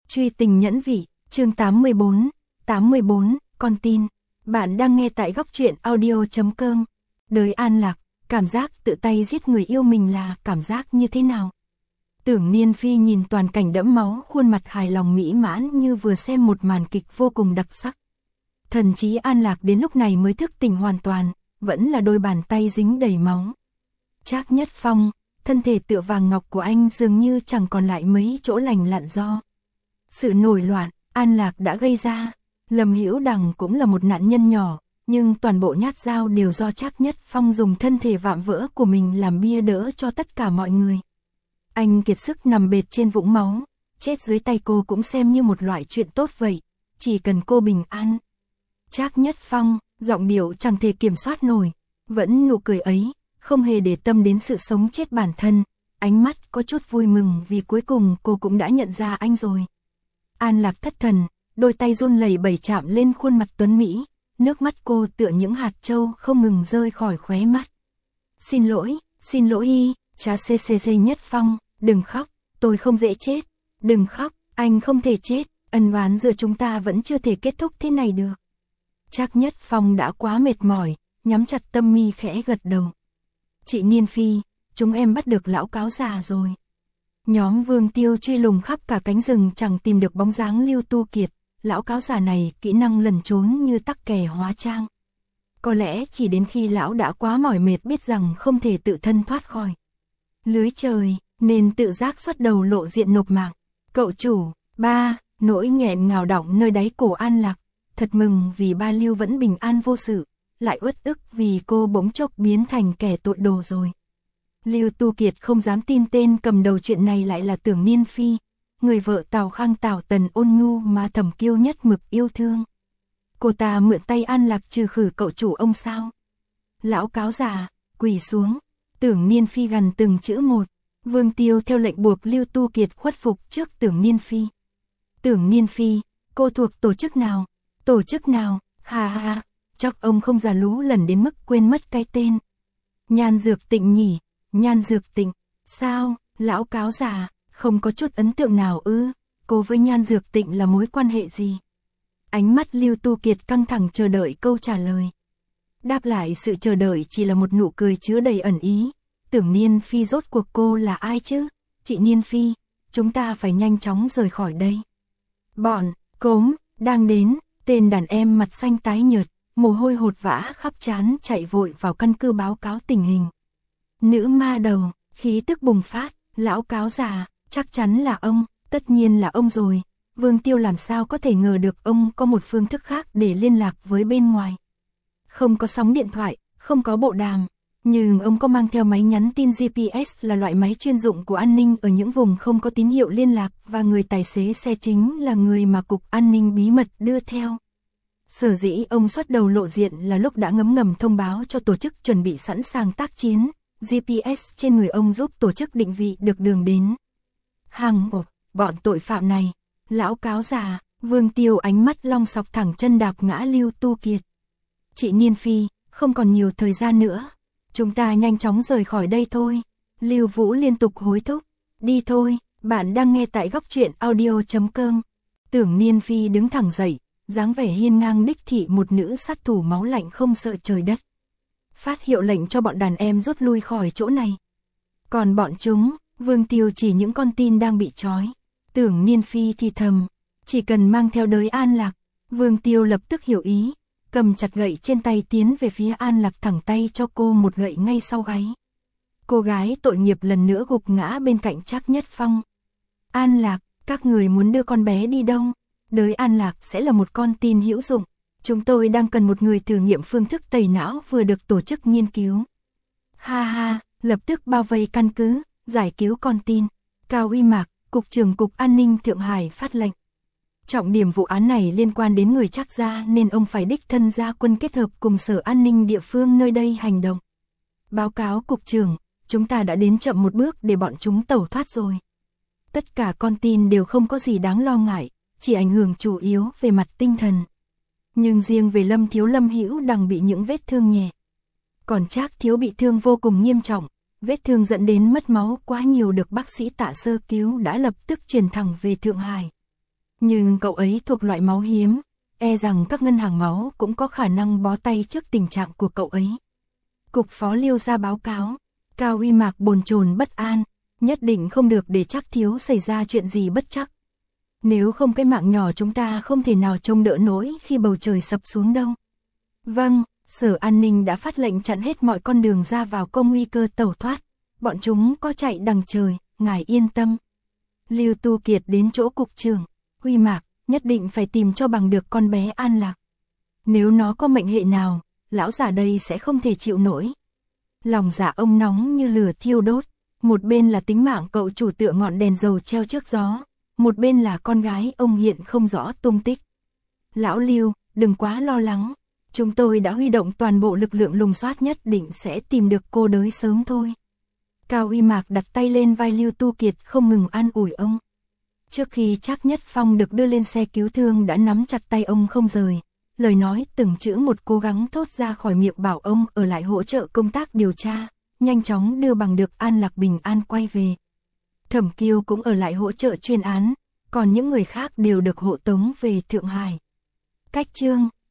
Truy tình nhẫn vị, chương 84, con tin. Bạn đang nghe tại góc truyện audio.com. Đời An Lạc, cảm giác tự tay giết người yêu mình là cảm giác như thế nào? Tưởng Niên Phi nhìn toàn cảnh đẫm máu, khuôn mặt hài lòng mỹ mãn như vừa xem một màn kịch vô cùng đặc sắc. Thần trí An Lạc đến lúc này mới thức tỉnh hoàn toàn, vẫn là đôi bàn tay dính đầy máu. Trác Nhất Phong, thân thể tựa vàng ngọc của anh dường như chẳng còn lại mấy chỗ lành lặn do sự nổi loạn An Lạc đã gây ra. Lâm Hữu Đằng cũng là một nạn nhân nhỏ, nhưng toàn bộ nhát dao đều do Trác Nhất Phong dùng thân thể vạm vỡ của mình làm bia đỡ cho tất cả mọi người. Anh kiệt sức nằm bệt trên vũng máu, chết dưới tay cô cũng xem như một loại chuyện tốt vậy, chỉ cần cô bình an. Trác Nhất Phong, giọng điệu chẳng thể kiểm soát nổi, vẫn nụ cười ấy, không hề để tâm đến sự sống chết bản thân, ánh mắt có chút vui mừng vì cuối cùng cô cũng đã nhận ra anh rồi. An Lạc thất thần, đôi tay run lẩy bẩy chạm lên khuôn mặt tuấn mỹ, nước mắt cô tựa những hạt châu không ngừng rơi khỏi khóe mắt. Xin lỗi y, cha CCC Nhất Phong, đừng khóc, tôi không dễ chết, đừng khóc, anh không thể chết, ân oán giữa chúng ta vẫn chưa thể kết thúc thế này được. Trác Nhất Phong đã quá mệt mỏi, nhắm chặt tâm mi khẽ gật đầu. Chị Niên Phi, chúng em bắt được lão cáo già rồi. Nhóm Vương Tiêu truy lùng khắp cả cánh rừng chẳng tìm được bóng dáng Lưu Tu Kiệt, lão cáo già này kỹ năng lẩn trốn như tắc kè hóa trang. Có lẽ chỉ đến khi lão đã quá mỏi mệt biết rằng không thể tự thân thoát khỏi lưới trời, nên tự giác xuất đầu lộ diện nộp mạng. Cậu chủ, ba, nỗi nghẹn ngào đọng nơi đáy cổ An Lạc, thật mừng vì ba Lưu vẫn bình an vô sự, lại uất ức vì cô bỗng chốc biến thành kẻ tội đồ rồi. Lưu Tu Kiệt không dám tin tên cầm đầu chuyện này lại là Tưởng Niên Phi, người vợ Tào Khang Tào Tần ôn nhu mà Thẩm Kiêu nhất mực yêu thương. Cô ta mượn tay An Lạc trừ khử cậu chủ ông sao? Lão cáo già, quỳ xuống. Tưởng Niên Phi gằn từng chữ một. Vương Tiêu theo lệnh buộc Lưu Tu Kiệt khuất phục trước Tưởng Niên Phi. Tưởng Niên Phi, cô thuộc tổ chức nào? Tổ chức nào? Ha ha, chắc ông không già lú lần đến mức quên mất cái tên. Nhan Dược Tịnh nhỉ? Nhan Dược Tịnh, sao, lão cáo già, không có chút ấn tượng nào ư? Cô với Nhan Dược Tịnh là mối quan hệ gì? Ánh mắt Lưu Tu Kiệt căng thẳng chờ đợi câu trả lời. Đáp lại sự chờ đợi chỉ là một nụ cười chứa đầy ẩn ý. Tưởng Niên Phi rốt cuộc cô là ai chứ? Chị Niên Phi, chúng ta phải nhanh chóng rời khỏi đây. Bọn, cốm, đang đến, tên đàn em mặt xanh tái nhợt, mồ hôi hột vã khắp trán chạy vội vào căn cứ báo cáo tình hình. Nữ ma đầu, khí tức bùng phát, lão cáo già, chắc chắn là ông, tất nhiên là ông rồi. Vương Tiêu làm sao có thể ngờ được ông có một phương thức khác để liên lạc với bên ngoài. Không có sóng điện thoại, không có bộ đàm, nhưng ông có mang theo máy nhắn tin GPS là loại máy chuyên dụng của an ninh ở những vùng không có tín hiệu liên lạc và người tài xế xe chính là người mà Cục An ninh bí mật đưa theo. Sở dĩ ông xuất đầu lộ diện là lúc đã ngấm ngầm thông báo cho tổ chức chuẩn bị sẵn sàng tác chiến, GPS trên người ông giúp tổ chức định vị được đường đến. Bọn tội phạm này, lão cáo già, Vương Tiêu ánh mắt long sọc thẳng chân đạp ngã Lưu Tu Kiệt. Chị Niên Phi, không còn nhiều thời gian nữa, chúng ta nhanh chóng rời khỏi đây thôi. Lưu Vũ liên tục hối thúc, đi thôi, bạn đang nghe tại góc truyện audio.com. Tưởng Niên Phi đứng thẳng dậy, dáng vẻ hiên ngang đích thị một nữ sát thủ máu lạnh không sợ trời đất. Phát hiệu lệnh cho bọn đàn em rút lui khỏi chỗ này. Còn bọn chúng, Vương Tiêu chỉ những con tin đang bị trói. Tưởng Niên Phi thì thầm, chỉ cần mang theo đới An Lạc. Vương Tiêu lập tức hiểu ý, cầm chặt gậy trên tay tiến về phía An Lạc, thẳng tay cho cô một gậy ngay sau gáy. Cô gái tội nghiệp lần nữa gục ngã bên cạnh Trác Nhất Phong. An Lạc, các người muốn đưa con bé đi đâu? Đới An Lạc sẽ là một con tin hữu dụng. Chúng tôi đang cần một người thử nghiệm phương thức tẩy não vừa được tổ chức nghiên cứu. Ha ha, lập tức bao vây căn cứ, giải cứu con tin. Cao Uy Mạc, Cục trưởng Cục An ninh Thượng Hải phát lệnh. Trọng điểm vụ án này liên quan đến người Trác gia nên ông phải đích thân ra quân kết hợp cùng sở an ninh địa phương nơi đây hành động. Báo cáo cục trưởng, chúng ta đã đến chậm một bước để bọn chúng tẩu thoát rồi. Tất cả con tin đều không có gì đáng lo ngại, chỉ ảnh hưởng chủ yếu về mặt tinh thần. Nhưng riêng về Lâm Hữu Đằng bị những vết thương nhẹ. Còn Trác thiếu bị thương vô cùng nghiêm trọng, vết thương dẫn đến mất máu quá nhiều được bác sĩ Tạ Sơ cứu đã lập tức chuyển thẳng về Thượng Hải. Nhưng cậu ấy thuộc loại máu hiếm, e rằng các ngân hàng máu cũng có khả năng bó tay trước tình trạng của cậu ấy. Cục phó Liêu ra báo cáo, Cao Uy Mạc bồn chồn bất an, nhất định không được để Trác thiếu xảy ra chuyện gì bất trắc. Nếu không cái mạng nhỏ chúng ta không thể nào trông đỡ nổi khi bầu trời sập xuống đâu. Vâng, Sở An ninh đã phát lệnh chặn hết mọi con đường ra vào, có nguy cơ tẩu thoát. Bọn chúng có chạy đằng trời, ngài yên tâm. Lưu Tu Kiệt đến chỗ cục trưởng. Uy Mạc, nhất định phải tìm cho bằng được con bé An Lạc. Nếu nó có mệnh hệ nào, lão già đây sẽ không thể chịu nổi. Lòng dạ ông nóng như lửa thiêu đốt. Một bên là tính mạng cậu chủ tựa ngọn đèn dầu treo trước gió, một bên là con gái ông hiện không rõ tung tích. Lão Lưu, đừng quá lo lắng. Chúng tôi đã huy động toàn bộ lực lượng lùng soát, nhất định sẽ tìm được cô đới sớm thôi. Cao Uy Mạc đặt tay lên vai Lưu Tu Kiệt, không ngừng an ủi ông. Trước khi Trác Nhất Phong được đưa lên xe cứu thương đã nắm chặt tay ông không rời. Lời nói từng chữ một cố gắng thốt ra khỏi miệng, bảo ông ở lại hỗ trợ công tác điều tra, nhanh chóng đưa bằng được An Lạc bình an quay về. Thẩm Kiêu cũng ở lại hỗ trợ chuyên án, còn những người khác đều được hộ tống về Thượng Hải. Cách chương